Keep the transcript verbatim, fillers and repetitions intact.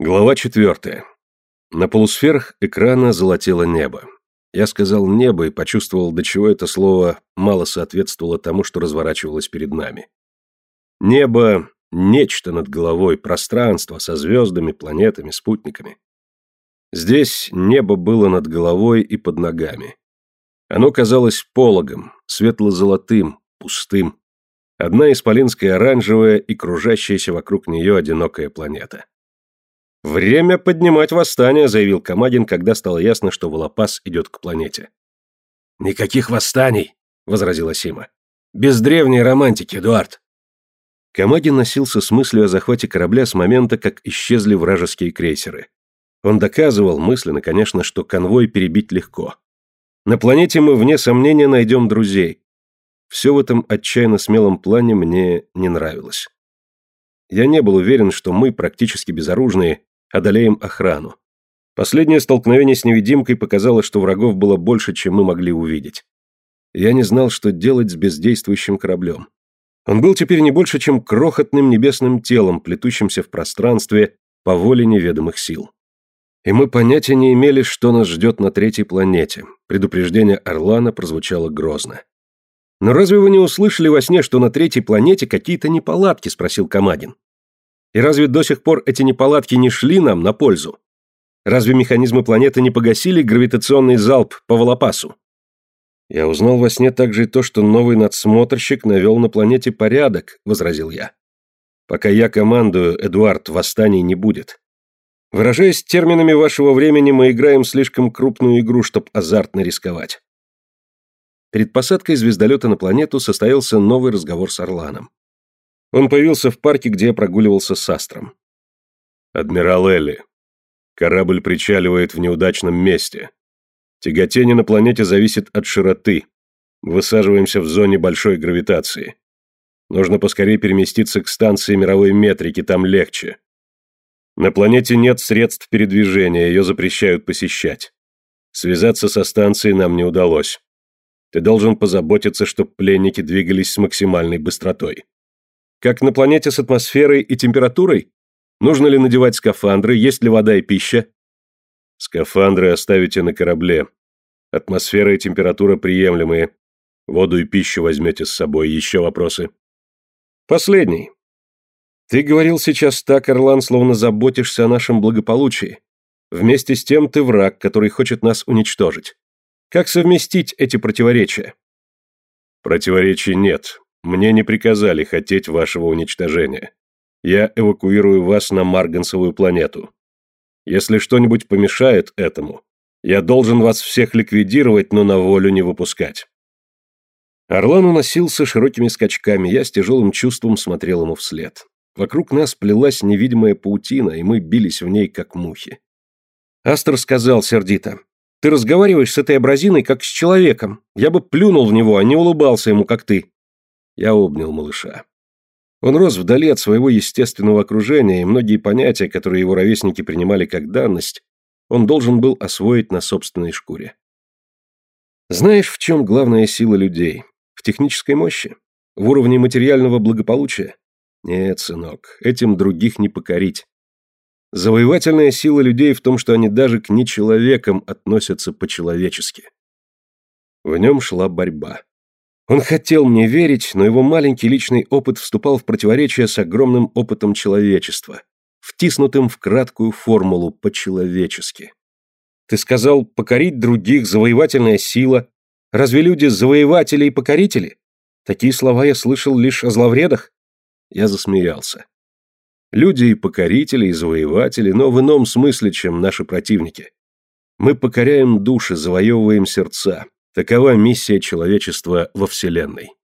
Глава четвертая. На полусферах экрана золотело небо. Я сказал «небо» и почувствовал, до чего это слово мало соответствовало тому, что разворачивалось перед нами. Небо — нечто над головой, пространство со звездами, планетами, спутниками. Здесь небо было над головой и под ногами. Оно казалось пологом, светло-золотым, пустым. Одна исполинская оранжевая и кружащаяся вокруг нее одинокая планета. «Время поднимать восстание», — заявил Камагин, когда стало ясно, что Волопас идет к планете. «Никаких восстаний», — возразила Сима. «Без древней романтики, Эдуард». Камагин носился с мыслью о захвате корабля с момента, как исчезли вражеские крейсеры. Он доказывал, мысленно, конечно, что конвой перебить легко. На планете мы, вне сомнения, найдем друзей. Все в этом отчаянно смелом плане мне не нравилось. Я не был уверен, что мы, практически безоружные, одолеем охрану. Последнее столкновение с невидимкой показало, что врагов было больше, чем мы могли увидеть. Я не знал, что делать с бездействующим кораблем. Он был теперь не больше, чем крохотным небесным телом, плетущимся в пространстве по воле неведомых сил. И мы понятия не имели, что нас ждет на третьей планете. Предупреждение Орлана прозвучало грозно. «Но разве вы не услышали во сне, что на третьей планете какие-то неполадки?» — спросил Камагин. «И разве до сих пор эти неполадки не шли нам на пользу? Разве механизмы планеты не погасили гравитационный залп по Волопасу?» «Я узнал во сне также и то, что новый надсмотрщик навел на планете порядок», — возразил я. «Пока я командую, Эдуард, восстаний не будет. Выражаясь терминами вашего времени, мы играем слишком крупную игру, чтоб азартно рисковать». Перед посадкой звездолета на планету состоялся новый разговор с Орланом. Он появился в парке, где я прогуливался с Астром. «Адмирал Элли, корабль причаливает в неудачном месте. Тяготение на планете зависит от широты. Высаживаемся в зоне большой гравитации. Нужно поскорее переместиться к станции мировой метрики, там легче. На планете нет средств передвижения, ее запрещают посещать. Связаться со станцией нам не удалось. Ты должен позаботиться, чтобы пленники двигались с максимальной быстротой. Как на планете с атмосферой и температурой? Нужно ли надевать скафандры, есть ли вода и пища? Скафандры оставите на корабле. Атмосфера и температура приемлемые. Воду и пищу возьмете с собой. Еще вопросы? Последний. Ты говорил сейчас так, Орлан, словно заботишься о нашем благополучии. Вместе с тем ты враг, который хочет нас уничтожить. Как совместить эти противоречия? Противоречий нет. Мне не приказали хотеть вашего уничтожения. Я эвакуирую вас на Марганцевую планету. Если что-нибудь помешает этому, я должен вас всех ликвидировать, но на волю не выпускать». Орлан уносился широкими скачками, я с тяжелым чувством смотрел ему вслед. Вокруг нас плелась невидимая паутина, и мы бились в ней, как мухи. Астр сказал сердито: «Ты разговариваешь с этой абразиной, как с человеком. Я бы плюнул в него, а не улыбался ему, как ты». Я обнял малыша. Он рос вдали от своего естественного окружения, и многие понятия, которые его ровесники принимали как данность, он должен был освоить на собственной шкуре. Знаешь, в чем главная сила людей? В технической мощи? В уровне материального благополучия? Нет, сынок, этим других не покорить. Завоевательная сила людей в том, что они даже к нечеловекам относятся по-человечески. В нем шла борьба. Он хотел мне верить, но его маленький личный опыт вступал в противоречие с огромным опытом человечества, втиснутым в краткую формулу по-человечески. Ты сказал, покорить других, завоевательная сила. Разве люди завоеватели и покорители? Такие слова я слышал лишь о зловредах. Я засмеялся. Люди и покорители, и завоеватели, но в ином смысле, чем наши противники. Мы покоряем души, завоевываем сердца. Такова миссия человечества во Вселенной.